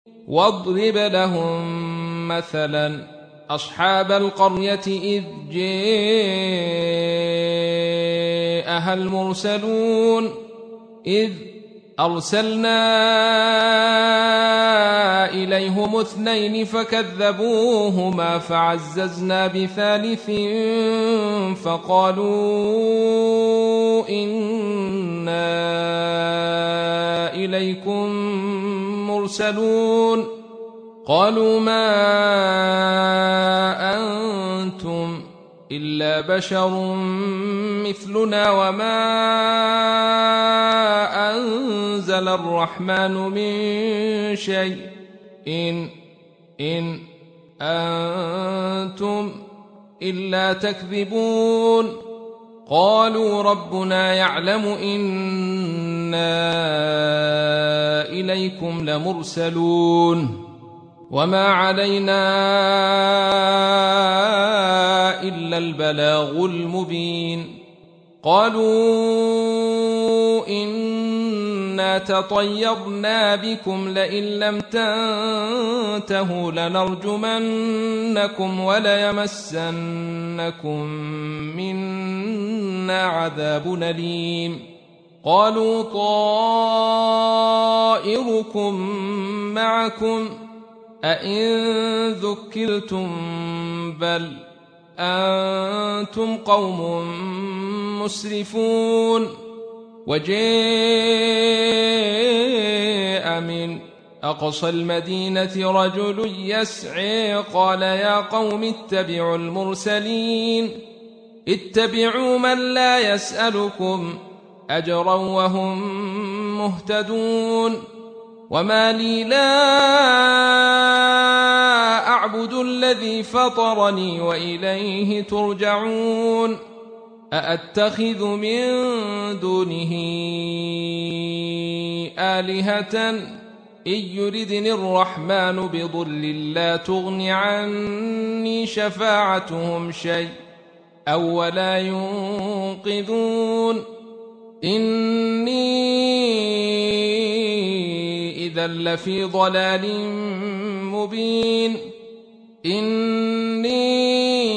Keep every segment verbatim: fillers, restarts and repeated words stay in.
واضرب لهم مثلا أصحاب القرية إذ جاءها المرسلون إذ أرسلنا إليهم اثنين فكذبوهما فعززنا بثالث فقالوا إنا إليكم مرسلون قالوا ما أنتم إلا بشر مثلنا وما أنزل الرحمن من شيء إن إن أنتم إلا تكذبون قالوا ربنا يعلم إنا إليكم لمرسلون وما علينا إلا البلاغ المبين قالوا إنا تطيرنا بكم لئن لم تنتهوا لنرجمنكم وليمسنكم منا عذاب أليم قالوا طائركم معكم أئن ذكرتم بل أنتم قوم مسرفون وجاء من أقصى المدينة رجل يسعى قال يا قوم اتبعوا المرسلين اتبعوا من لا يسألكم أجرا وهم مهتدون وما لي لا أعبد الذي فطرني وإليه ترجعون أأتخذ من دونه آلهة إن يردني الرحمن بضر لا تغن عني شفاعتهم شيء أو ولا ينقذون إني إذا لفي ضلال مبين إني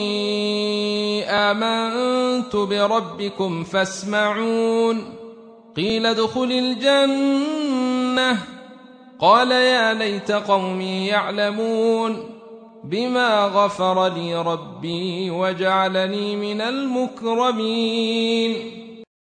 آمنت بربكم فاسمعون قيل ادخل الجنة قال يا ليت قومي يعلمون بما غفر لي ربي وجعلني من المكرمين